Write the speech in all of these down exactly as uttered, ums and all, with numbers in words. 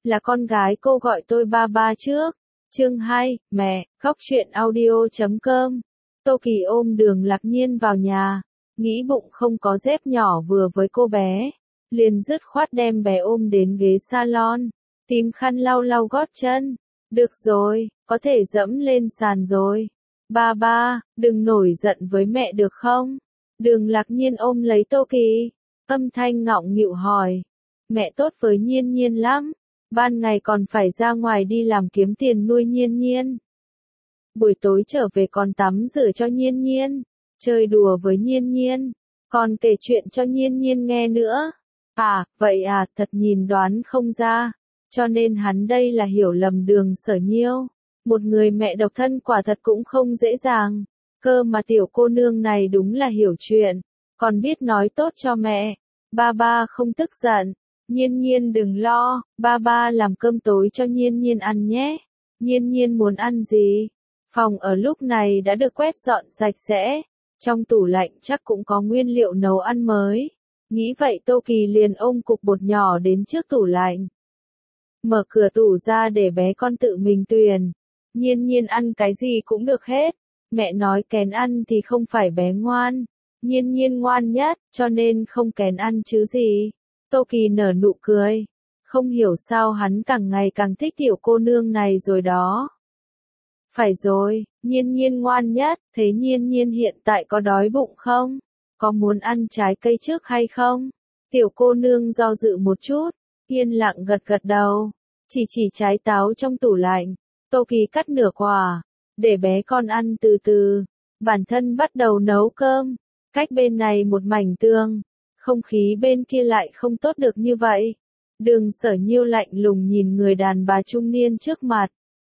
là con gái cô gọi tôi ba ba trước. Chương hai, mẹ, khóc chuyện audio chấm com. Tô Kỳ ôm Đường Lạc Nhiên vào nhà, nghĩ bụng không có dép nhỏ vừa với cô bé, liền dứt khoát đem bé ôm đến ghế salon, tìm khăn lau lau gót chân. Được rồi, có thể dẫm lên sàn rồi. Ba ba, đừng nổi giận với mẹ được không? Đường Lạc Nhiên ôm lấy Tô Kỳ, âm thanh ngọng nghịu hỏi. Mẹ tốt với Nhiên Nhiên lắm, ban ngày còn phải ra ngoài đi làm kiếm tiền nuôi Nhiên Nhiên. Buổi tối trở về còn tắm rửa cho Nhiên Nhiên, chơi đùa với Nhiên Nhiên, còn kể chuyện cho Nhiên Nhiên nghe nữa. À, vậy à, thật nhìn đoán không ra, cho nên hắn đây là hiểu lầm Đường Sở Nhiêu. Một người mẹ độc thân quả thật cũng không dễ dàng, cơ mà tiểu cô nương này đúng là hiểu chuyện, còn biết nói tốt cho mẹ. Ba ba không tức giận, Nhiên Nhiên đừng lo, ba ba làm cơm tối cho Nhiên Nhiên ăn nhé. Nhiên Nhiên muốn ăn gì? Phòng ở lúc này đã được quét dọn sạch sẽ, trong tủ lạnh chắc cũng có nguyên liệu nấu ăn mới. Nghĩ vậy Tô Kỳ liền ôm cục bột nhỏ đến trước tủ lạnh. Mở cửa tủ ra để bé con tự mình tuyển. Nhiên Nhiên ăn cái gì cũng được hết. Mẹ nói kén ăn thì không phải bé ngoan. Nhiên Nhiên ngoan nhất, cho nên không kén ăn chứ gì. Tô Kỳ nở nụ cười. Không hiểu sao hắn càng ngày càng thích tiểu cô nương này rồi đó. Phải rồi, Nhiên Nhiên ngoan nhất, thế Nhiên Nhiên hiện tại có đói bụng không? Có muốn ăn trái cây trước hay không? Tiểu cô nương do dự một chút, yên lặng gật gật đầu, chỉ chỉ trái táo trong tủ lạnh. Tô Kỳ cắt nửa quả, để bé con ăn từ từ, bản thân bắt đầu nấu cơm. Cách bên này một mảnh tường, không khí bên kia lại không tốt được như vậy. Đường Sở Nhiêu lạnh lùng nhìn người đàn bà trung niên trước mặt.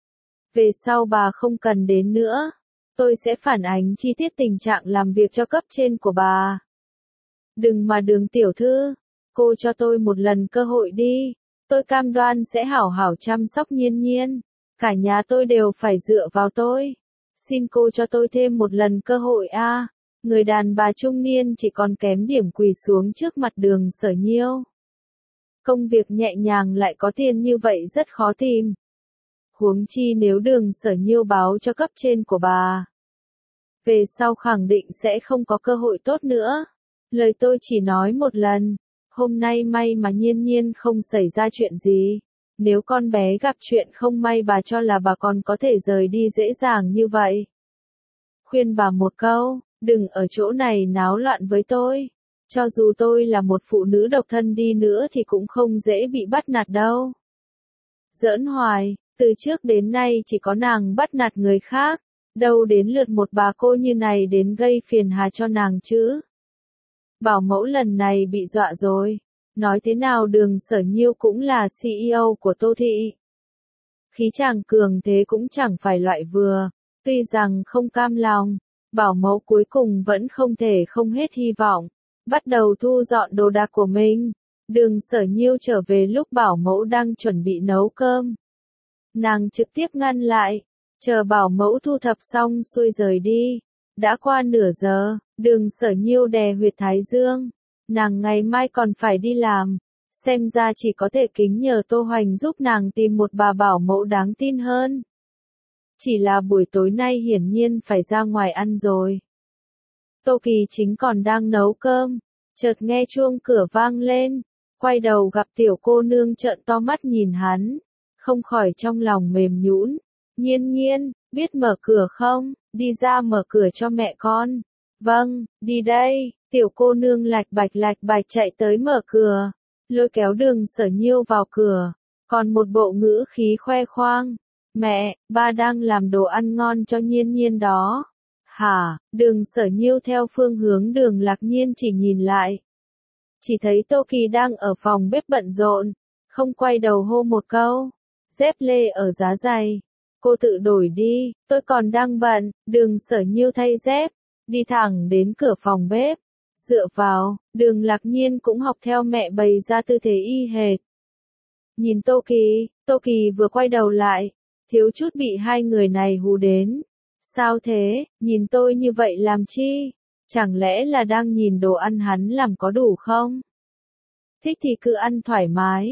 Về sau bà không cần đến nữa, tôi sẽ phản ánh chi tiết tình trạng làm việc cho cấp trên của bà. Đừng mà Đường tiểu thư, cô cho tôi một lần cơ hội đi, tôi cam đoan sẽ hảo hảo chăm sóc Nhiên Nhiên, cả nhà tôi đều phải dựa vào tôi. Xin cô cho tôi thêm một lần cơ hội a. À. Người đàn bà trung niên chỉ còn kém điểm quỳ xuống trước mặt Đường Sở Nhiêu. Công việc nhẹ nhàng lại có tiền như vậy rất khó tìm. Huống chi nếu Đường Sở Nhiêu báo cho cấp trên của bà, về sau khẳng định sẽ không có cơ hội tốt nữa. Lời tôi chỉ nói một lần, hôm nay may mà Nhiên Nhiên không xảy ra chuyện gì. Nếu con bé gặp chuyện không may bà cho là bà còn có thể rời đi dễ dàng như vậy. Khuyên bà một câu, đừng ở chỗ này náo loạn với tôi. Cho dù tôi là một phụ nữ độc thân đi nữa thì cũng không dễ bị bắt nạt đâu. Giỡn hoài, từ trước đến nay chỉ có nàng bắt nạt người khác, đâu đến lượt một bà cô như này đến gây phiền hà cho nàng chứ. Bảo mẫu lần này bị dọa rồi. Nói thế nào Đường Sở Nhiêu cũng là xê e ô của Tô Thị. Khí chàng cường thế cũng chẳng phải loại vừa. Tuy rằng không cam lòng, bảo mẫu cuối cùng vẫn không thể không hết hy vọng. Bắt đầu thu dọn đồ đạc của mình. Đường Sở Nhiêu trở về lúc bảo mẫu đang chuẩn bị nấu cơm. Nàng trực tiếp ngăn lại, chờ bảo mẫu thu thập xong xuôi rời đi. Đã qua nửa giờ, Đường Sở Nhiêu đè huyệt thái dương. Nàng ngày mai còn phải đi làm, xem ra chỉ có thể kính nhờ Tô Hoành giúp nàng tìm một bà bảo mẫu đáng tin hơn. Chỉ là buổi tối nay hiển nhiên phải ra ngoài ăn rồi. Tô Kỳ chính còn đang nấu cơm, chợt nghe chuông cửa vang lên, quay đầu gặp tiểu cô nương trợn to mắt nhìn hắn, không khỏi trong lòng mềm nhũn. Nhiên Nhiên, biết mở cửa không? Đi ra mở cửa cho mẹ con. Vâng, đi đây. Tiểu cô nương lạch bạch lạch bạch chạy tới mở cửa, lôi kéo Đường Sở Nhiêu vào cửa, còn một bộ ngữ khí khoe khoang. Mẹ, ba đang làm đồ ăn ngon cho Nhiên Nhiên đó. Hả? Đường Sở Nhiêu theo phương hướng Đường Lạc Nhiên chỉ nhìn lại. Chỉ thấy Tô Kỳ đang ở phòng bếp bận rộn, không quay đầu hô một câu. Dép lê ở giá giày. Cô tự đổi đi, tôi còn đang bận. Đường Sở Nhiêu thay dép, đi thẳng đến cửa phòng bếp. Dựa vào, Đường Lạc Nhiên cũng học theo mẹ bày ra tư thế y hệt. Nhìn Tô Kỳ, Tô Kỳ vừa quay đầu lại, thiếu chút bị hai người này hù đến. Sao thế, nhìn tôi như vậy làm chi? Chẳng lẽ là đang nhìn đồ ăn hắn làm có đủ không? Thích thì cứ ăn thoải mái.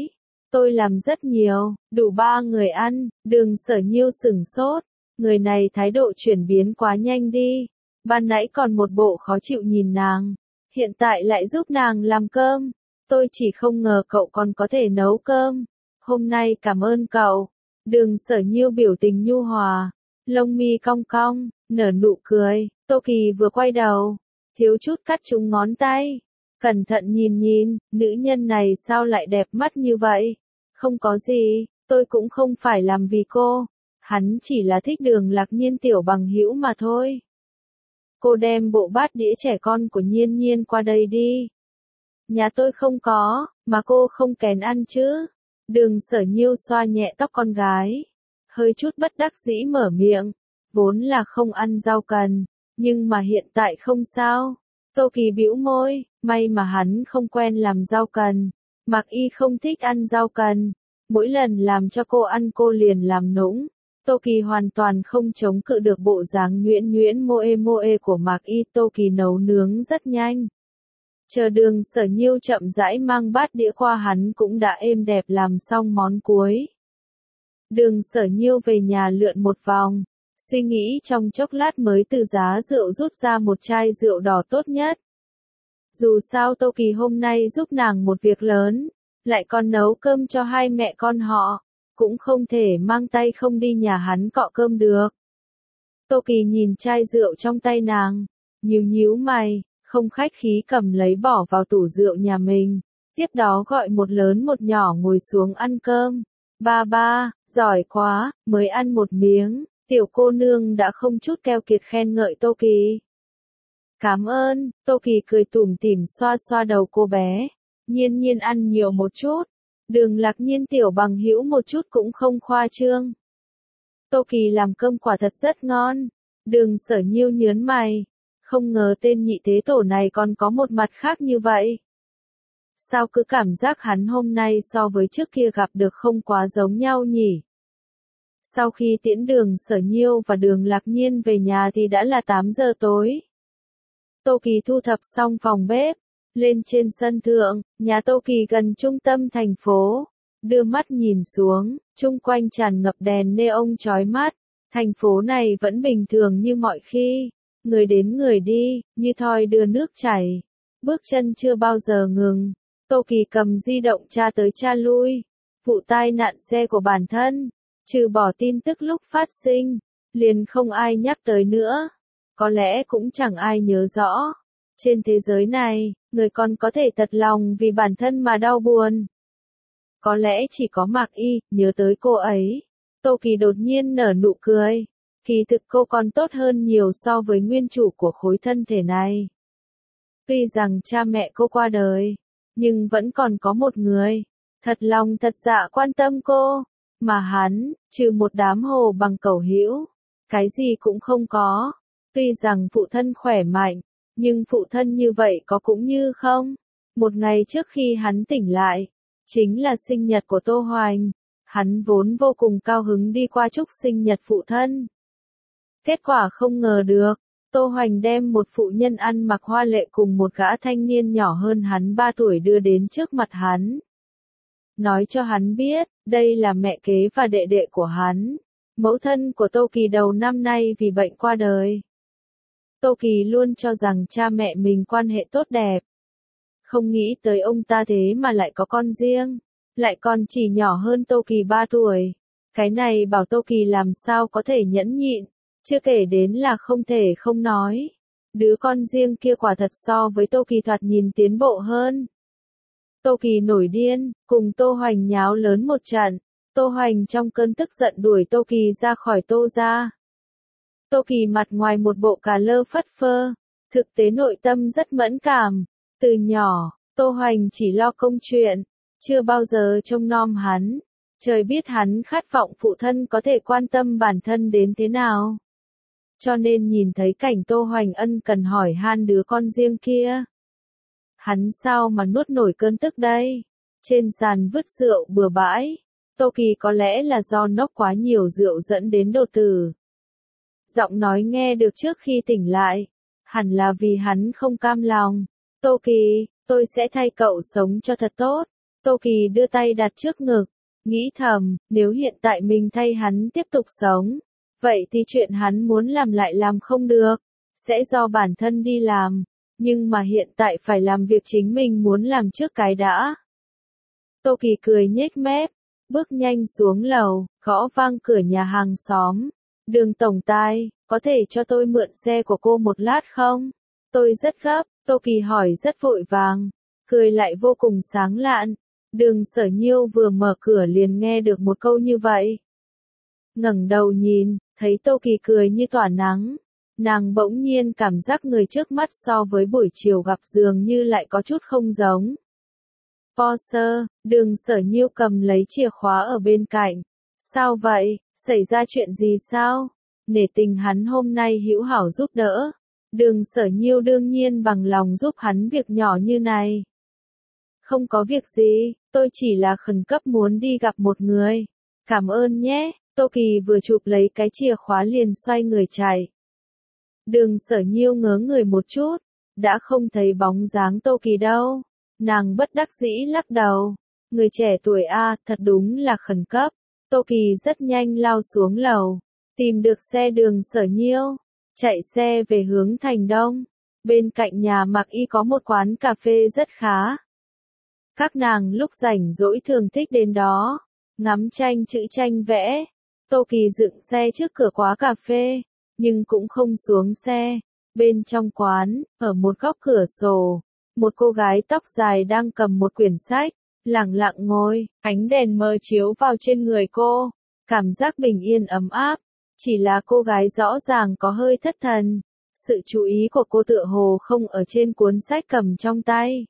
Tôi làm rất nhiều, đủ ba người ăn. Đường Sở Nhiêu sửng sốt. Người này thái độ chuyển biến quá nhanh đi. Ban nãy còn một bộ khó chịu nhìn nàng. Hiện tại lại giúp nàng làm cơm. Tôi chỉ không ngờ cậu còn có thể nấu cơm. Hôm nay cảm ơn cậu. Đường Sở Nhiêu biểu tình nhu hòa. Lông mi cong cong, nở nụ cười. Tô Kỳ vừa quay đầu. Thiếu chút cắt trúng ngón tay. Cẩn thận nhìn nhìn, nữ nhân này sao lại đẹp mắt như vậy? Không có gì, tôi cũng không phải làm vì cô. Hắn chỉ là thích Đường Lạc Nhiên tiểu bằng hữu mà thôi. Cô đem bộ bát đĩa trẻ con của Nhiên Nhiên qua đây đi. Nhà tôi không có, mà cô không kén ăn chứ. Đường Sở Nhiêu xoa nhẹ tóc con gái. Hơi chút bất đắc dĩ mở miệng. Vốn là không ăn rau cần, nhưng mà hiện tại không sao. Tô Kỳ bĩu môi, may mà hắn không quen làm rau cần. Mạc Y không thích ăn rau cần. Mỗi lần làm cho cô ăn cô liền làm nũng. Tô Kỳ hoàn toàn không chống cự được bộ dáng nhuyễn nhuyễn moe moe của Mạc Y. Tô Kỳ nấu nướng rất nhanh. Chờ Đường Sở Nhiêu chậm rãi mang bát đĩa qua hắn cũng đã êm đẹp làm xong món cuối. Đường Sở Nhiêu về nhà lượn một vòng. Suy nghĩ trong chốc lát mới từ giá rượu rút ra một chai rượu đỏ tốt nhất. Dù sao Tô Kỳ hôm nay giúp nàng một việc lớn, lại còn nấu cơm cho hai mẹ con họ, cũng không thể mang tay không đi nhà hắn cọ cơm được. Tô Kỳ nhìn chai rượu trong tay nàng, nhíu nhíu mày, không khách khí cầm lấy bỏ vào tủ rượu nhà mình, tiếp đó gọi một lớn một nhỏ ngồi xuống ăn cơm. Ba ba, giỏi quá, mới ăn một miếng. Tiểu cô nương đã không chút keo kiệt khen ngợi Tô Kỳ. Cảm ơn, Tô Kỳ cười tủm tỉm xoa xoa đầu cô bé. Nhiên Nhiên ăn nhiều một chút. Đường Lạc Nhiên tiểu bằng hữu một chút cũng không khoa trương. Tô Kỳ làm cơm quả thật rất ngon. Đường Sở Nhiêu nhớn mày. Không ngờ tên nhị thế tổ này còn có một mặt khác như vậy. Sao cứ cảm giác hắn hôm nay so với trước kia gặp được không quá giống nhau nhỉ? Sau khi tiễn Đường Sở Nhiêu và Đường Lạc Nhiên về nhà thì đã là tám giờ tối. Tô Kỳ thu thập xong phòng bếp, lên trên sân thượng, nhà Tô Kỳ gần trung tâm thành phố. Đưa mắt nhìn xuống, chung quanh tràn ngập đèn neon chói mắt. Thành phố này vẫn bình thường như mọi khi. Người đến người đi, như thoi đưa nước chảy. Bước chân chưa bao giờ ngừng. Tô Kỳ cầm di động tra tới tra lui. Vụ tai nạn xe của bản thân. Trừ bỏ tin tức lúc phát sinh, liền không ai nhắc tới nữa. Có lẽ cũng chẳng ai nhớ rõ. Trên thế giới này, người còn có thể thật lòng vì bản thân mà đau buồn. Có lẽ chỉ có Mạc Y, nhớ tới cô ấy. Tô Kỳ đột nhiên nở nụ cười. Kỳ thực cô còn tốt hơn nhiều so với nguyên chủ của khối thân thể này. Tuy rằng cha mẹ cô qua đời, nhưng vẫn còn có một người, thật lòng thật dạ quan tâm cô. Mà hắn, trừ một đám hồ bằng cẩu hữu, cái gì cũng không có. Tuy rằng phụ thân khỏe mạnh, nhưng phụ thân như vậy có cũng như không. Một ngày trước khi hắn tỉnh lại, chính là sinh nhật của Tô Hoành. Hắn vốn vô cùng cao hứng đi qua chúc sinh nhật phụ thân. Kết quả không ngờ được, Tô Hoành đem một phụ nhân ăn mặc hoa lệ cùng một gã thanh niên nhỏ hơn hắn ba tuổi đưa đến trước mặt hắn. Nói cho hắn biết, đây là mẹ kế và đệ đệ của hắn. Mẫu thân của Tô Kỳ đầu năm nay vì bệnh qua đời. Tô Kỳ luôn cho rằng cha mẹ mình quan hệ tốt đẹp. Không nghĩ tới ông ta thế mà lại có con riêng. Lại còn chỉ nhỏ hơn Tô Kỳ ba tuổi. Cái này bảo Tô Kỳ làm sao có thể nhẫn nhịn. Chưa kể đến là không thể không nói. Đứa con riêng kia quả thật so với Tô Kỳ thoạt nhìn tiến bộ hơn. Tô Kỳ nổi điên, cùng Tô Hoành nháo lớn một trận. Tô Hoành trong cơn tức giận đuổi Tô Kỳ ra khỏi Tô gia. Tô Kỳ mặt ngoài một bộ cà lơ phất phơ, thực tế nội tâm rất mẫn cảm. Từ nhỏ, Tô Hoành chỉ lo công chuyện, chưa bao giờ trông nom hắn. Trời biết hắn khát vọng phụ thân có thể quan tâm bản thân đến thế nào. Cho nên nhìn thấy cảnh Tô Hoành ân cần hỏi han đứa con riêng kia. Hắn sao mà nuốt nổi cơn tức đây? Trên sàn vứt rượu bừa bãi. Tô Kỳ có lẽ là do nốc quá nhiều rượu dẫn đến đột tử. Giọng nói nghe được trước khi tỉnh lại. Hẳn là vì hắn không cam lòng. Tô Kỳ, tôi sẽ thay cậu sống cho thật tốt. Tô Kỳ đưa tay đặt trước ngực, nghĩ thầm, nếu hiện tại mình thay hắn tiếp tục sống, vậy thì chuyện hắn muốn làm lại làm không được, sẽ do bản thân đi làm, nhưng mà hiện tại phải làm việc chính mình muốn làm trước cái đã. Tô Kỳ cười nhếch mép, bước nhanh xuống lầu, gõ vang cửa nhà hàng xóm. Đường tổng tài, có thể cho tôi mượn xe của cô một lát không? Tôi rất gấp, Tô Kỳ hỏi rất vội vàng, cười lại vô cùng sáng lạn. Đường Sở Nhiêu vừa mở cửa liền nghe được một câu như vậy. Ngẩng đầu nhìn, thấy Tô Kỳ cười như tỏa nắng. Nàng bỗng nhiên cảm giác người trước mắt so với buổi chiều gặp dường như lại có chút không giống. Porsche, Đường Sở Nhiêu cầm lấy chìa khóa ở bên cạnh. Sao vậy, xảy ra chuyện gì sao? Nể tình hắn hôm nay hữu hảo giúp đỡ. Đường Sở Nhiêu đương nhiên bằng lòng giúp hắn việc nhỏ như này. Không có việc gì, tôi chỉ là khẩn cấp muốn đi gặp một người. Cảm ơn nhé, Tô Kỳ vừa chụp lấy cái chìa khóa liền xoay người chạy. Đường Sở Nhiêu ngớ người một chút, đã không thấy bóng dáng Tô Kỳ đâu. Nàng bất đắc dĩ lắc đầu. Người trẻ tuổi a, thật đúng là khẩn cấp. Tô Kỳ rất nhanh lao xuống lầu, tìm được xe Đường Sở Nhiêu, chạy xe về hướng thành đông. Bên cạnh nhà Mạc Y có một quán cà phê rất khá. Các nàng lúc rảnh rỗi thường thích đến đó, ngắm tranh chữ tranh vẽ. Tô Kỳ dựng xe trước cửa quán cà phê, nhưng cũng không xuống xe. Bên trong quán, ở một góc cửa sổ, một cô gái tóc dài đang cầm một quyển sách, lặng lặng ngồi, ánh đèn mờ chiếu vào trên người cô, cảm giác bình yên ấm áp. Chỉ là cô gái rõ ràng có hơi thất thần, sự chú ý của cô tựa hồ không ở trên cuốn sách cầm trong tay,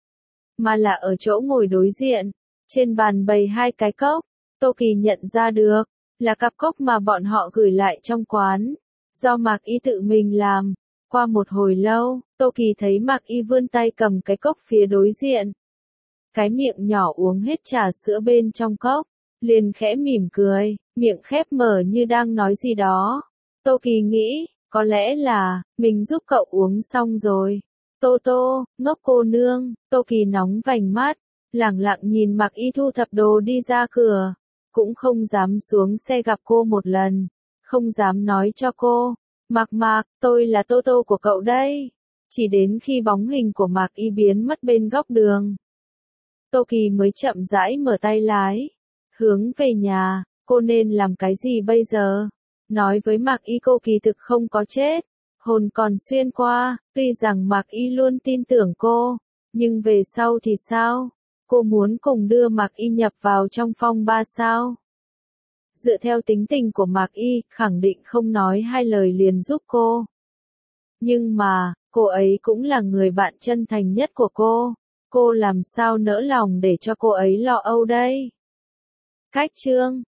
mà là ở chỗ ngồi đối diện. Trên bàn bày hai cái cốc, Tô Kỳ nhận ra được, là cặp cốc mà bọn họ gửi lại trong quán, do Mạc Y tự mình làm. Qua một hồi lâu, Tô Kỳ thấy Mạc Y vươn tay cầm cái cốc phía đối diện. Cái miệng nhỏ uống hết trà sữa bên trong cốc, liền khẽ mỉm cười, miệng khép mở như đang nói gì đó. Tô Kỳ nghĩ, có lẽ là, mình giúp cậu uống xong rồi. Tô Tô, ngốc cô nương, Tô Kỳ nóng vành mắt, lẳng lặng nhìn Mạc Y thu thập đồ đi ra cửa, cũng không dám xuống xe gặp cô một lần, không dám nói cho cô, Mạc Mạc, tôi là Tô Tô của cậu đây. Chỉ đến khi bóng hình của Mạc Y biến mất bên góc đường, Tô Kỳ mới chậm rãi mở tay lái, hướng về nhà. Cô nên làm cái gì bây giờ? Nói với Mạc Y cô kỳ thực không có chết, hồn còn xuyên qua. Tuy rằng Mạc Y luôn tin tưởng cô, nhưng về sau thì sao? Cô muốn cùng đưa Mạc Y nhập vào trong phong ba sao? Dựa theo tính tình của Mạc Y, khẳng định không nói hai lời liền giúp cô. Nhưng mà, cô ấy cũng là người bạn chân thành nhất của cô. Cô làm sao nỡ lòng để cho cô ấy lo âu đây? Cách chương